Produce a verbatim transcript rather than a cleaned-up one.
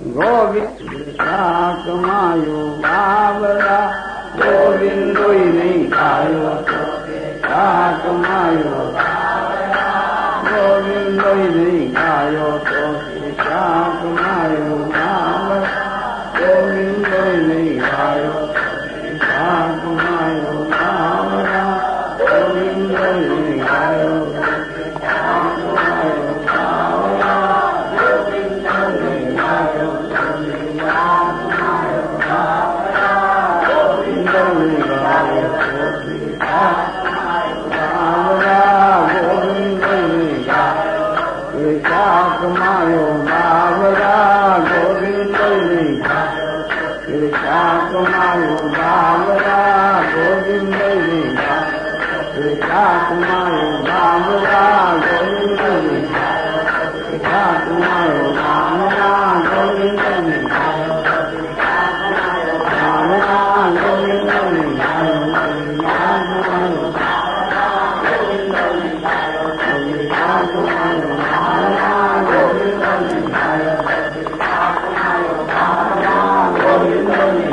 गोविंद कमायो बाबरा गोविंदो ही नहीं खायो तो कमायो गोविंदो ही नहीं खायो तो कमायो बाबरा गोविंदो ही नहीं खायो कमायो बाबरा गोविंदो ही नहीं खायो कमायो बाबरा गोविंद नहीं कृष्णा कमायो बाबरा गोविंद नहीं कृष्णा कमायो बाबरा गोविंद नहीं कृष्णा कमायो बाबरा गोविंद नहीं बाबरा गोविंद नहीं Thank you.